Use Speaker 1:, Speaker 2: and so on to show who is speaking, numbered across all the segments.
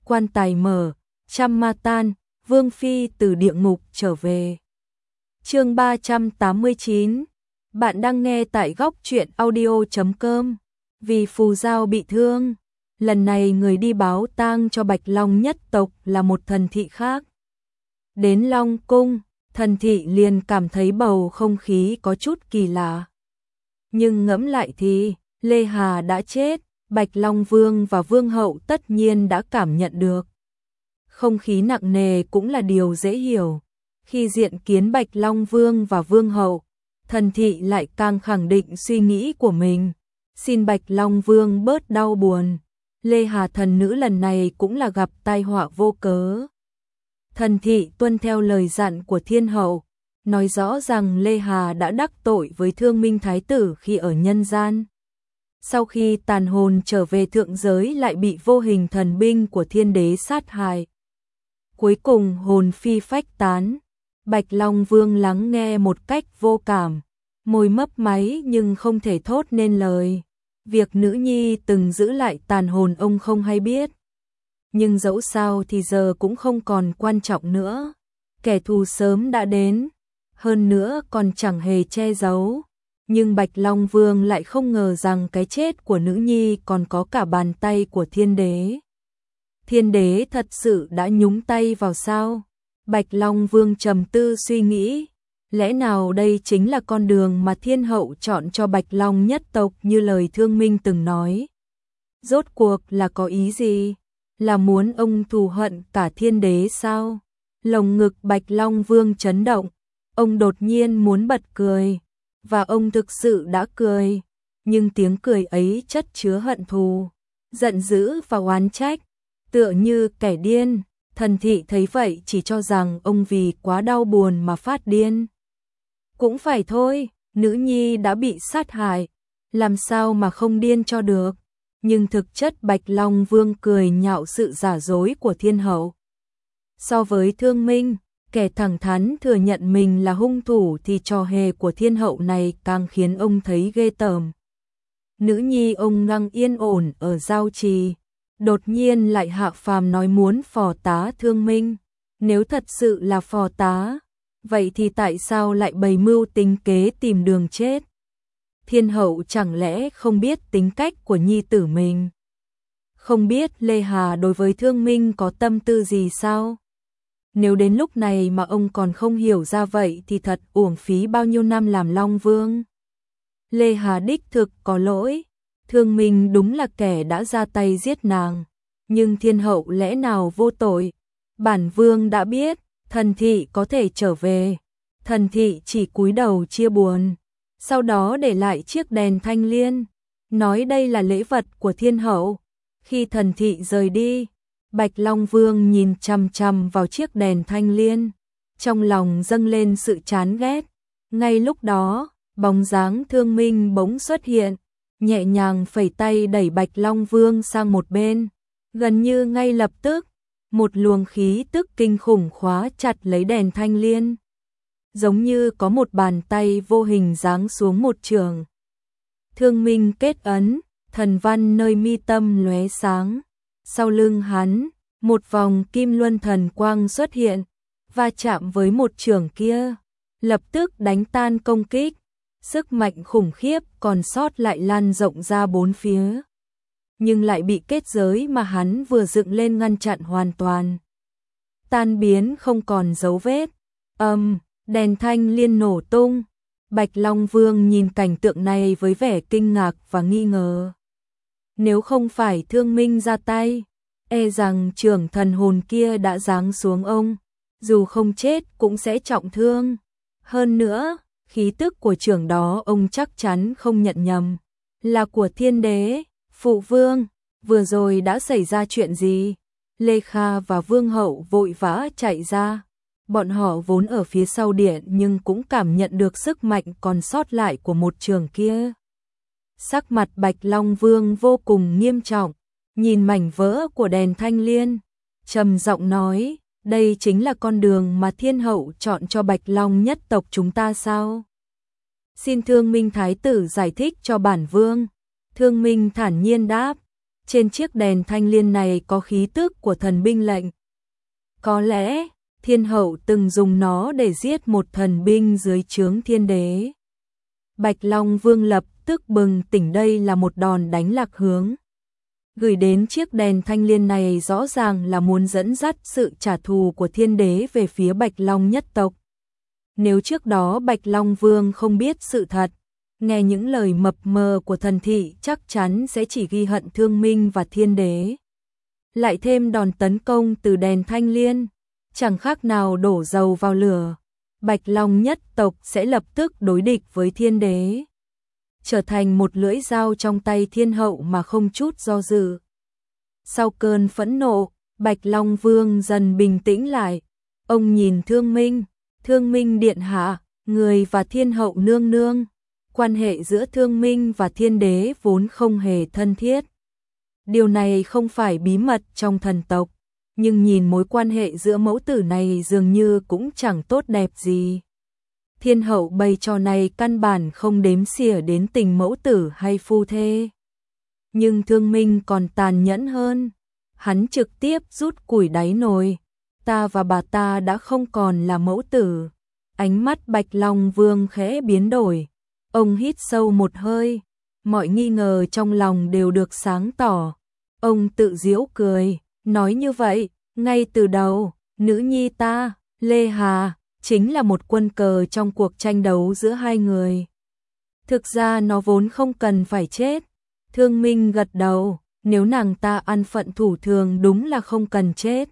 Speaker 1: quan tài mở, trăm ma tan, Vương Phi từ địa ngục trở về. Chương 389. Bạn đang nghe tại góc truyện audio.com. Vì Phù Giao bị thương, lần này người đi báo tang cho Bạch Long nhất tộc là một thần thị khác. Đến Long Cung, thần thị liền cảm thấy bầu không khí có chút kỳ lạ. Nhưng ngẫm lại thì, Lê Hà đã chết, Bạch Long Vương và Vương hậu tất nhiên đã cảm nhận được. Không khí nặng nề cũng là điều dễ hiểu. Khi diện kiến Bạch Long Vương và Vương hậu, thần thị lại càng khẳng định suy nghĩ của mình. Xin Bạch Long Vương bớt đau buồn. Lê Hà thần nữ lần này cũng là gặp tai họa vô cớ. Thần thị tuân theo lời dặn của thiên hậu, nói rõ rằng Lê Hà đã đắc tội với Thương Minh Thái tử khi ở nhân gian. Sau khi tàn hồn trở về thượng giới lại bị vô hình thần binh của thiên đế sát hại. Cuối cùng hồn phi phách tán, Bạch Long Vương lắng nghe một cách vô cảm, môi mấp máy nhưng không thể thốt nên lời. Việc nữ nhi từng giữ lại tàn hồn ông không hay biết. Nhưng dẫu sao thì giờ cũng không còn quan trọng nữa. Kẻ thù sớm đã đến, hơn nữa còn chẳng hề che giấu. Nhưng Bạch Long Vương lại không ngờ rằng cái chết của nữ nhi còn có cả bàn tay của thiên đế. Thiên đế thật sự đã nhúng tay vào sao? Bạch Long Vương trầm tư suy nghĩ. Lẽ nào đây chính là con đường mà thiên hậu chọn cho Bạch Long nhất tộc như lời Thương Minh từng nói? Rốt cuộc là có ý gì? Là muốn ông thù hận cả thiên đế sao? Lồng ngực Bạch Long Vương chấn động. Ông đột nhiên muốn bật cười. Và ông thực sự đã cười. Nhưng tiếng cười ấy chất chứa hận thù, giận dữ và oán trách. Tựa như kẻ điên. Thần thị thấy vậy chỉ cho rằng ông vì quá đau buồn mà phát điên. Cũng phải thôi, nữ nhi đã bị sát hại, làm sao mà không điên cho được. Nhưng thực chất Bạch Long Vương cười nhạo sự giả dối của thiên hậu. So với Thương Minh, kẻ thẳng thắn thừa nhận mình là hung thủ thì trò hề của thiên hậu này càng khiến ông thấy ghê tởm. Nữ nhi ông đang yên ổn ở Giao Trì, đột nhiên lại hạ phàm nói muốn phò tá Thương Minh. Nếu thật sự là phò tá, vậy thì tại sao lại bày mưu tính kế tìm đường chết? Thiên hậu chẳng lẽ không biết tính cách của nhi tử mình? Không biết Lê Hà đối với Thương Minh có tâm tư gì sao? Nếu đến lúc này mà ông còn không hiểu ra vậy thì thật uổng phí bao nhiêu năm làm Long Vương. Lê Hà đích thực có lỗi. Thương Minh đúng là kẻ đã ra tay giết nàng. Nhưng thiên hậu lẽ nào vô tội? Bản vương đã biết, thần thị có thể trở về. Thần thị chỉ cúi đầu chia buồn. Sau đó để lại chiếc đèn thanh liên. Nói đây là lễ vật của thiên hậu. Khi thần thị rời đi, Bạch Long Vương nhìn chằm chằm vào chiếc đèn thanh liên. Trong lòng dâng lên sự chán ghét. Ngay lúc đó, bóng dáng Thương Minh bỗng xuất hiện. Nhẹ nhàng phẩy tay đẩy Bạch Long Vương sang một bên. Gần như ngay lập tức, một luồng khí tức kinh khủng khóa chặt lấy đèn thanh liên. Giống như có một bàn tay vô hình giáng xuống một trường. Thương Minh kết ấn, thần văn nơi mi tâm lóe sáng. Sau lưng hắn, một vòng kim luân thần quang xuất hiện, va chạm với một trường kia, lập tức đánh tan công kích. Sức mạnh khủng khiếp còn sót lại lan rộng ra bốn phía. Nhưng lại bị kết giới mà hắn vừa dựng lên ngăn chặn hoàn toàn. Tan biến không còn dấu vết. Đèn thanh liên nổ tung. Bạch Long Vương nhìn cảnh tượng này với vẻ kinh ngạc và nghi ngờ. Nếu không phải Thương Minh ra tay, e rằng trưởng thần hồn kia đã giáng xuống ông. Dù không chết cũng sẽ trọng thương. Hơn nữa, khí tức của trưởng đó ông chắc chắn không nhận nhầm. Là của thiên đế. Phụ vương, vừa rồi đã xảy ra chuyện gì? Lê Kha và Vương hậu vội vã chạy ra. Bọn họ vốn ở phía sau điện nhưng cũng cảm nhận được sức mạnh còn sót lại của một trường kia. Sắc mặt Bạch Long Vương vô cùng nghiêm trọng, nhìn mảnh vỡ của đèn thanh liên, trầm giọng nói, đây chính là con đường mà thiên hậu chọn cho Bạch Long nhất tộc chúng ta sao? Xin Thương Minh Thái tử giải thích cho bản vương. Thương Minh thản nhiên đáp, Trên chiếc đèn thanh liên này có khí tức của thần binh lệnh. Có lẽ, thiên hậu từng dùng nó để giết một thần binh dưới trướng thiên đế. Bạch Long Vương lập tức bừng tỉnh, đây là một đòn đánh lạc hướng. Gửi đến chiếc đèn thanh liên này rõ ràng là muốn dẫn dắt sự trả thù của thiên đế về phía Bạch Long nhất tộc. Nếu trước đó Bạch Long Vương không biết sự thật, nghe những lời mập mờ của thần thị chắc chắn sẽ chỉ ghi hận Thương Minh và thiên đế. Lại thêm đòn tấn công từ đèn thanh liên, chẳng khác nào đổ dầu vào lửa. Bạch Long nhất tộc sẽ lập tức đối địch với thiên đế, trở thành một lưỡi dao trong tay thiên hậu mà không chút do dự. Sau cơn phẫn nộ, Bạch Long Vương dần bình tĩnh lại. Ông nhìn Thương Minh điện hạ, người và thiên hậu nương nương. Quan hệ giữa Thương Minh và thiên đế vốn không hề thân thiết. Điều này không phải bí mật trong thần tộc, nhưng nhìn mối quan hệ giữa mẫu tử này dường như cũng chẳng tốt đẹp gì. Thiên hậu bày trò này căn bản không đếm xỉa đến tình mẫu tử hay phu thê. Nhưng Thương Minh còn tàn nhẫn hơn. Hắn trực tiếp rút củi đáy nồi. Ta và bà ta đã không còn là mẫu tử. Ánh mắt Bạch Long Vương khẽ biến đổi. Ông hít sâu một hơi. Mọi nghi ngờ trong lòng đều được sáng tỏ. Ông tự giễu cười, nói như vậy, ngay từ đầu, nữ nhi ta, Lê Hà, chính là một quân cờ trong cuộc tranh đấu giữa hai người. Thực ra nó vốn không cần phải chết. Thương Minh gật đầu, nếu nàng ta ăn phận thủ thường đúng là không cần chết.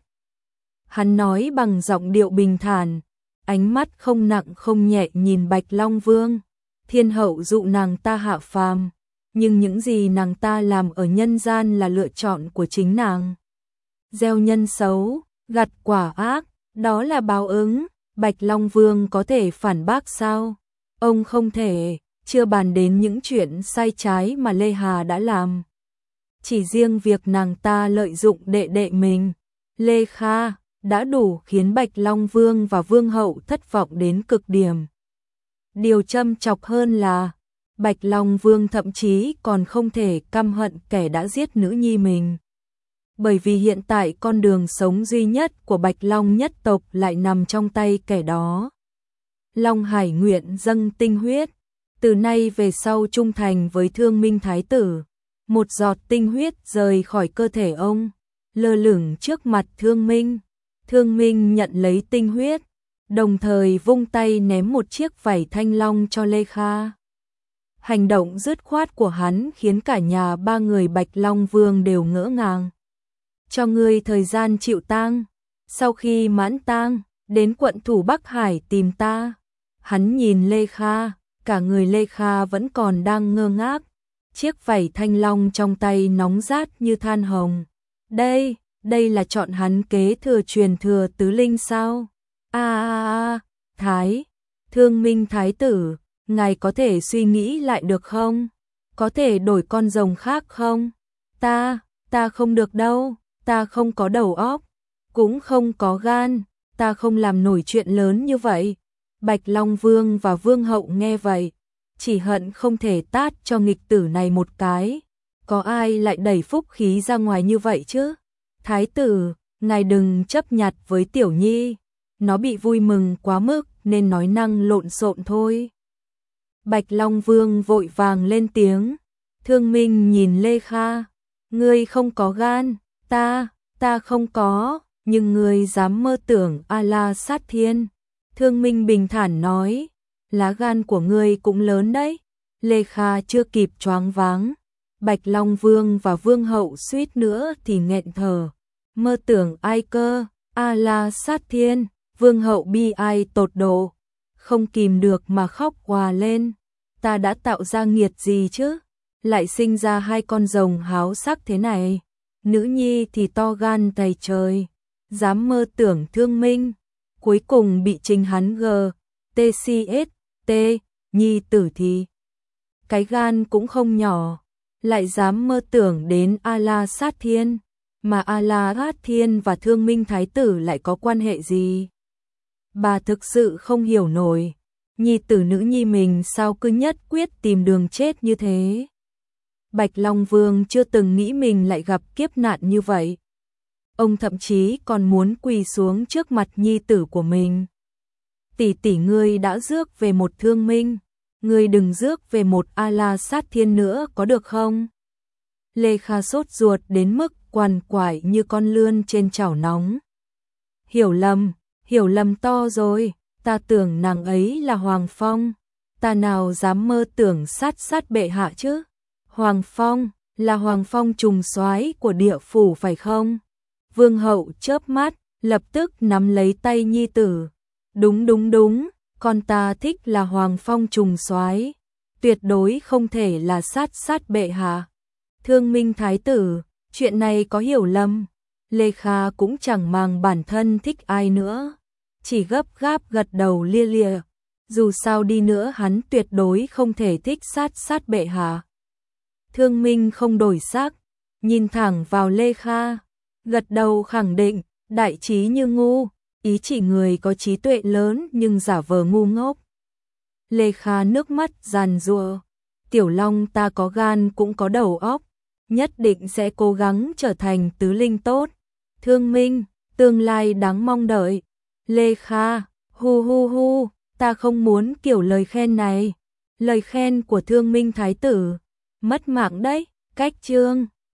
Speaker 1: Hắn nói bằng giọng điệu bình thản, ánh mắt không nặng không nhẹ nhìn Bạch Long Vương. Thiên hậu dụ nàng ta hạ phàm, nhưng những gì nàng ta làm ở nhân gian là lựa chọn của chính nàng. Gieo nhân xấu, gặt quả ác, đó là báo ứng. Bạch Long Vương có thể phản bác sao? Ông không thể, chưa bàn đến những chuyện sai trái mà Lê Hà đã làm. Chỉ riêng việc nàng ta lợi dụng đệ đệ mình, Lê Kha, đã đủ khiến Bạch Long Vương và Vương hậu thất vọng đến cực điểm. Điều châm chọc hơn là, Bạch Long Vương thậm chí còn không thể căm hận kẻ đã giết nữ nhi mình. Bởi vì hiện tại con đường sống duy nhất của Bạch Long nhất tộc lại nằm trong tay kẻ đó. Long Hải nguyện dâng tinh huyết, từ nay về sau trung thành với Thương Minh Thái tử. Một giọt tinh huyết rời khỏi cơ thể ông, lơ lửng trước mặt Thương Minh. Thương Minh nhận lấy tinh huyết, đồng thời vung tay ném một chiếc vảy thanh long cho Lê Kha. Hành động dứt khoát của hắn khiến cả nhà ba người Bạch Long Vương đều ngỡ ngàng. Cho ngươi thời gian chịu tang, sau khi mãn tang, đến quận thủ Bắc Hải tìm ta. Hắn nhìn Lê Kha, cả người Lê Kha vẫn còn đang ngơ ngác. Chiếc vảy thanh long trong tay nóng rát như than hồng. Đây là chọn hắn kế thừa truyền thừa tứ linh sao? Thương Minh Thái tử, ngài có thể suy nghĩ lại được không? Có thể đổi con rồng khác không? Ta không được đâu, ta không có đầu óc, cũng không có gan, ta không làm nổi chuyện lớn như vậy. Bạch Long Vương và Vương hậu nghe vậy, chỉ hận không thể tát cho nghịch tử này một cái. Có ai lại đẩy phúc khí ra ngoài như vậy chứ? Thái tử, ngài đừng chấp nhặt với Tiểu Nhi, nó bị vui mừng quá mức nên nói năng lộn xộn thôi. Bạch Long Vương vội vàng lên tiếng. Thương Minh nhìn Lê Kha, ngươi không có gan, ta không có, nhưng ngươi dám mơ tưởng A-la sát thiên. Thương Minh bình thản nói, lá gan của ngươi cũng lớn đấy. Lê Kha chưa kịp choáng váng, Bạch Long Vương và Vương hậu suýt nữa thì nghẹn thở. Mơ tưởng ai cơ, A-la sát thiên. Vương hậu bi ai tột độ, không kìm được mà khóc òa lên. Ta đã tạo ra nghiệt gì chứ, lại sinh ra hai con rồng háo sắc thế này. Nữ nhi thì to gan tày trời, dám mơ tưởng Thương Minh, cuối cùng bị chính hắn T nhi tử thì cái gan cũng không nhỏ, lại dám mơ tưởng đến A-la sát thiên. Mà A-la sát thiên và Thương Minh Thái tử lại có quan hệ gì? Bà thực sự không hiểu nổi, nhi tử nữ nhi mình sao cứ nhất quyết tìm đường chết như thế. Bạch Long Vương chưa từng nghĩ mình lại gặp kiếp nạn như vậy. Ông thậm chí còn muốn quỳ xuống trước mặt nhi tử của mình. Tỷ tỷ ngươi đã rước về một Thương Minh, ngươi đừng rước về một A La Sát Thiên nữa có được không? Lê Kha sốt ruột đến mức quằn quại như con lươn trên chảo nóng. Hiểu lầm to rồi, ta tưởng nàng ấy là Hoàng Phong, ta nào dám mơ tưởng sát bệ hạ chứ? Hoàng Phong, là Hoàng Phong trùng soái của địa phủ phải không? Vương hậu chớp mắt, lập tức nắm lấy tay nhi tử. Đúng, con ta thích là Hoàng Phong trùng soái, tuyệt đối không thể là sát bệ hạ. Thương Minh thái tử, chuyện này có hiểu lầm. Lê Kha cũng chẳng màng bản thân thích ai nữa, chỉ gấp gáp gật đầu lia lịa. Dù sao đi nữa hắn tuyệt đối không thể thích sát bệ hạ. Thương Minh không đổi sắc, nhìn thẳng vào Lê Kha, gật đầu khẳng định, đại trí như ngu, ý chỉ người có trí tuệ lớn nhưng giả vờ ngu ngốc. Lê Kha nước mắt giàn giụa, Tiểu Long ta có gan cũng có đầu óc, nhất định sẽ cố gắng trở thành tứ linh tốt. Thương Minh, tương lai đáng mong đợi. Lê Kha, hu, ta không muốn kiểu lời khen này. Lời khen của Thương Minh thái tử, mất mạng đấy. Cách chương